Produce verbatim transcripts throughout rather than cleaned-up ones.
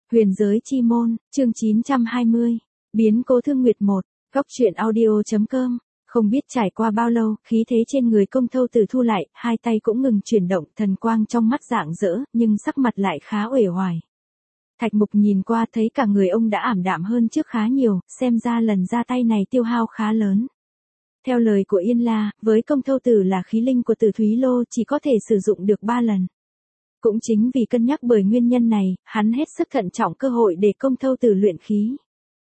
Huyền giới chi môn, chương chín trăm hai mươi. Biến cố thương nguyệt một. Góc truyện audio.com. Không biết trải qua bao lâu, khí thế trên người Công Thâu Tử thu lại, hai tay cũng ngừng chuyển động, thần quang trong mắt rạng rỡ, nhưng sắc mặt lại khá uể oải. Thạch Mục nhìn qua thấy cả người ông đã ảm đạm hơn trước khá nhiều, xem ra lần ra tay này tiêu hao khá lớn. Theo lời của Yên La, với Công Thâu Tử là khí linh của Tử Thúy Lô chỉ có thể sử dụng được ba lần. Cũng chính vì cân nhắc bởi nguyên nhân này, hắn hết sức thận trọng cơ hội để Công Thâu Tử luyện khí.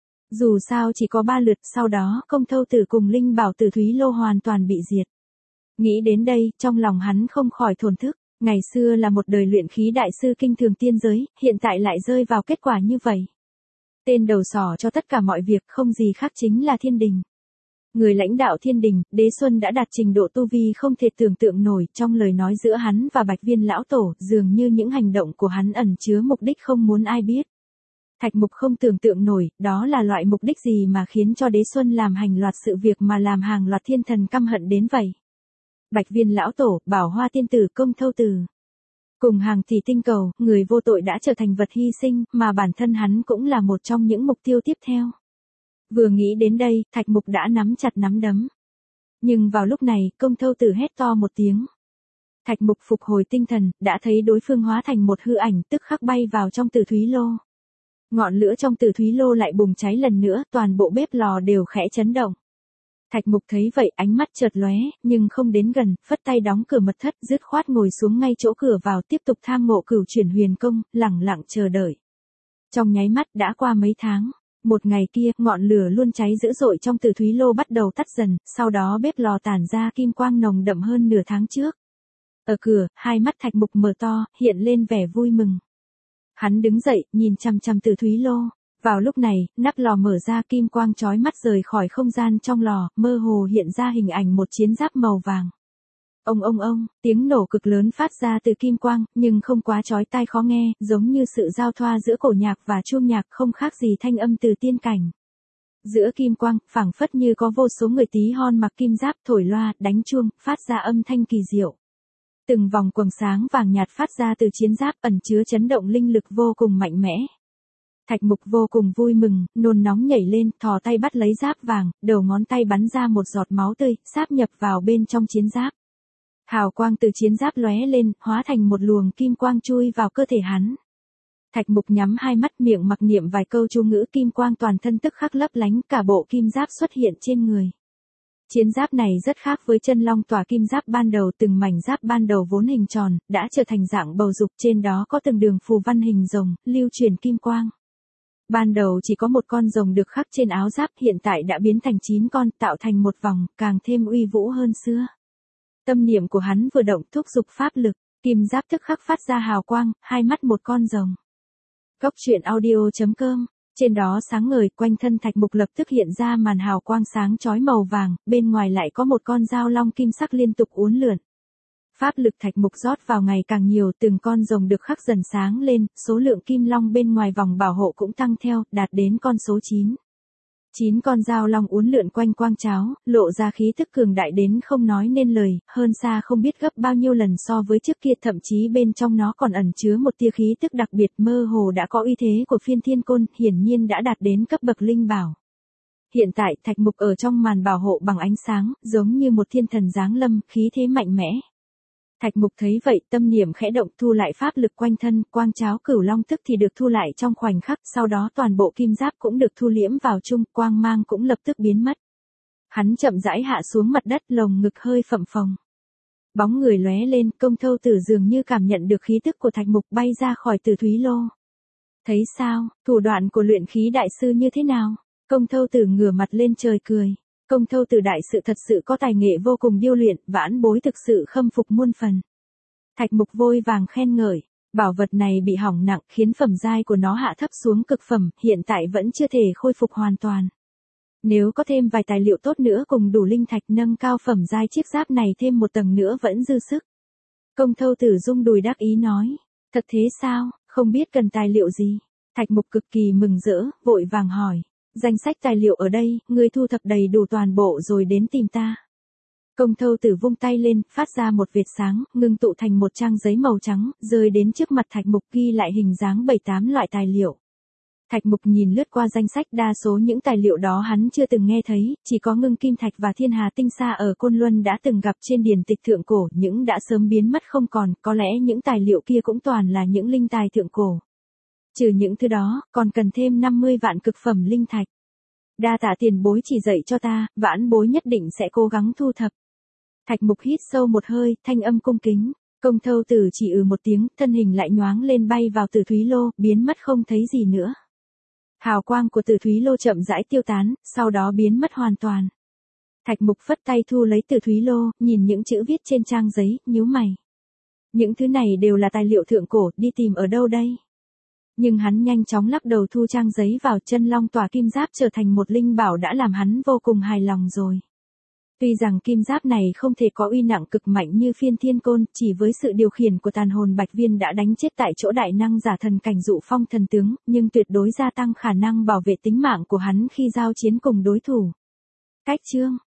Dù sao chỉ có ba lượt, sau đó Công Thâu Tử cùng linh bảo Tử Thúy Lô hoàn toàn bị diệt. Nghĩ đến đây, trong lòng hắn không khỏi thổn thức, ngày xưa là một đời luyện khí đại sư kinh thường tiên giới, hiện tại lại rơi vào kết quả như vậy. Tên đầu sỏ cho tất cả mọi việc không gì khác chính là Thiên Đình. Người lãnh đạo Thiên Đình, Đế Xuân đã đạt trình độ tu vi không thể tưởng tượng nổi, trong lời nói giữa hắn và Bạch Viên lão tổ, dường như những hành động của hắn ẩn chứa mục đích không muốn ai biết. Thạch Mục không tưởng tượng nổi, đó là loại mục đích gì mà khiến cho Đế Xuân làm hành loạt sự việc mà làm hàng loạt thiên thần căm hận đến vậy. Bạch Viên lão tổ, Bảo Hoa tiên tử, Công Thâu Tử. Cùng hàng tỷ tinh cầu, người vô tội đã trở thành vật hy sinh, mà bản thân hắn cũng là một trong những mục tiêu tiếp theo. Vừa nghĩ đến đây, Thạch Mục đã nắm chặt nắm đấm. Nhưng vào lúc này, Công Thâu Tử hét to một tiếng. Thạch Mục phục hồi tinh thần, đã thấy đối phương hóa thành một hư ảnh, tức khắc bay vào trong Tử Thúy Lô. Ngọn lửa trong Tử Thúy Lô lại bùng cháy lần nữa, toàn bộ bếp lò đều khẽ chấn động. Thạch Mục thấy vậy, ánh mắt chợt lóe, nhưng không đến gần, phất tay đóng cửa mật thất, dứt khoát ngồi xuống ngay chỗ cửa vào, tiếp tục tham ngộ Cửu Chuyển Huyền Công, lẳng lặng chờ đợi. Trong nháy mắt đã qua mấy tháng. Một ngày kia, ngọn lửa luôn cháy dữ dội trong Tử Thúy Lô bắt đầu tắt dần, sau đó bếp lò tản ra kim quang nồng đậm hơn nửa tháng trước. Ở cửa, hai mắt Thạch Mục mở to, hiện lên vẻ vui mừng. Hắn đứng dậy, nhìn chằm chằm Tử Thúy Lô. Vào lúc này, nắp lò mở ra, kim quang chói mắt rời khỏi không gian trong lò, mơ hồ hiện ra hình ảnh một chiến giáp màu vàng. Ông ông ông, tiếng nổ cực lớn phát ra từ kim quang, nhưng không quá chói tai khó nghe, giống như sự giao thoa giữa cổ nhạc và chuông nhạc, không khác gì thanh âm từ tiên cảnh. Giữa kim quang, phảng phất như có vô số người tí hon mặc kim giáp thổi loa, đánh chuông, phát ra âm thanh kỳ diệu. Từng vòng quầng sáng vàng nhạt phát ra từ chiến giáp ẩn chứa chấn động linh lực vô cùng mạnh mẽ. Thạch Mục vô cùng vui mừng, nôn nóng nhảy lên, thò tay bắt lấy giáp vàng, đầu ngón tay bắn ra một giọt máu tươi, sáp nhập vào bên trong chiến giáp. Hào quang từ chiến giáp lóe lên, hóa thành một luồng kim quang chui vào cơ thể hắn. Thạch Mục nhắm hai mắt, miệng mặc niệm vài câu chú ngữ, kim quang toàn thân tức khắc lấp lánh, cả bộ kim giáp xuất hiện trên người. Chiến giáp này rất khác với chân long tỏa kim giáp ban đầu, từng mảnh giáp ban đầu vốn hình tròn, đã trở thành dạng bầu dục, trên đó có từng đường phù văn hình rồng, lưu truyền kim quang. Ban đầu chỉ có một con rồng được khắc trên áo giáp, hiện tại đã biến thành chín con, tạo thành một vòng, càng thêm uy vũ hơn xưa. Tâm niệm của hắn vừa động, thúc giục pháp lực, kim giáp tức khắc phát ra hào quang, hai mắt một con rồng. Góc truyện audio.com. Trên đó sáng ngời, quanh thân Thạch Mục lập tức hiện ra màn hào quang sáng chói màu vàng, bên ngoài lại có một con dao long kim sắc liên tục uốn lượn. Pháp lực Thạch Mục rót vào ngày càng nhiều, từng con rồng được khắc dần sáng lên, số lượng kim long bên ngoài vòng bảo hộ cũng tăng theo, đạt đến con số chín. Chín con dao long uốn lượn quanh quang cháo, lộ ra khí tức cường đại đến không nói nên lời, hơn xa không biết gấp bao nhiêu lần so với trước kia, thậm chí bên trong nó còn ẩn chứa một tia khí tức đặc biệt, mơ hồ đã có uy thế của Phiên Thiên Côn, hiển nhiên đã đạt đến cấp bậc linh bảo. Hiện tại, Thạch Mục ở trong màn bảo hộ bằng ánh sáng, giống như một thiên thần giáng lâm, khí thế mạnh mẽ. Thạch Mục thấy vậy, tâm niệm khẽ động, thu lại pháp lực quanh thân, quang cháo cửu long tức thì được thu lại trong khoảnh khắc, sau đó toàn bộ kim giáp cũng được thu liễm vào chung, quang mang cũng lập tức biến mất. Hắn chậm rãi hạ xuống mặt đất, lồng ngực hơi phập phồng. Bóng người lóe lên, Công Thâu Tử dường như cảm nhận được khí tức của Thạch Mục, bay ra khỏi Tử Thúy Lô. Thấy sao, thủ đoạn của luyện khí đại sư như thế nào? Công Thâu Tử ngửa mặt lên trời cười. Công Thâu Tử đại sự thật sự có tài nghệ vô cùng điêu luyện, vãn bối thực sự khâm phục muôn phần. Thạch Mục vội vàng khen ngợi, bảo vật này bị hỏng nặng, khiến phẩm giai của nó hạ thấp xuống cực phẩm, hiện tại vẫn chưa thể khôi phục hoàn toàn. Nếu có thêm vài tài liệu tốt nữa cùng đủ linh thạch, nâng cao phẩm giai chiếc giáp này thêm một tầng nữa vẫn dư sức. Công Thâu Tử rung đùi đắc ý nói, thật thế sao, không biết cần tài liệu gì? Thạch Mục cực kỳ mừng rỡ, vội vàng hỏi. Danh sách tài liệu ở đây, ngươi thu thập đầy đủ toàn bộ rồi đến tìm ta. Công Thâu Tử vung tay lên, phát ra một vệt sáng, ngưng tụ thành một trang giấy màu trắng, rơi đến trước mặt Thạch Mục, ghi lại hình dáng bảy tám loại tài liệu. Thạch Mục nhìn lướt qua danh sách, đa số những tài liệu đó hắn chưa từng nghe thấy, chỉ có ngưng kim thạch và thiên hà tinh sa ở Côn Luân đã từng gặp trên điển tịch thượng cổ, những đã sớm biến mất không còn, có lẽ những tài liệu kia cũng toàn là những linh tài thượng cổ. Trừ những thứ đó, còn cần thêm năm mươi vạn cực phẩm linh thạch. Đa tạ tiền bối chỉ dạy cho ta, vãn bối nhất định sẽ cố gắng thu thập. Thạch Mục hít sâu một hơi, thanh âm cung kính. Công Thâu Tử chỉ ừ một tiếng, thân hình lại nhoáng lên bay vào Tử Thúy Lô, biến mất không thấy gì nữa. Hào quang của Tử Thúy Lô chậm rãi tiêu tán, sau đó biến mất hoàn toàn. Thạch Mục phất tay thu lấy Tử Thúy Lô, nhìn những chữ viết trên trang giấy, nhíu mày. Những thứ này đều là tài liệu thượng cổ, đi tìm ở đâu đây? Nhưng hắn nhanh chóng lắc đầu, thu trang giấy vào. Chân long tỏa kim giáp trở thành một linh bảo đã làm hắn vô cùng hài lòng rồi. Tuy rằng kim giáp này không thể có uy nặng cực mạnh như Phiên Thiên Côn, chỉ với sự điều khiển của tàn hồn Bạch Viên đã đánh chết tại chỗ đại năng giả thần cảnh Dụ Phong thần tướng, nhưng tuyệt đối gia tăng khả năng bảo vệ tính mạng của hắn khi giao chiến cùng đối thủ. Cách chương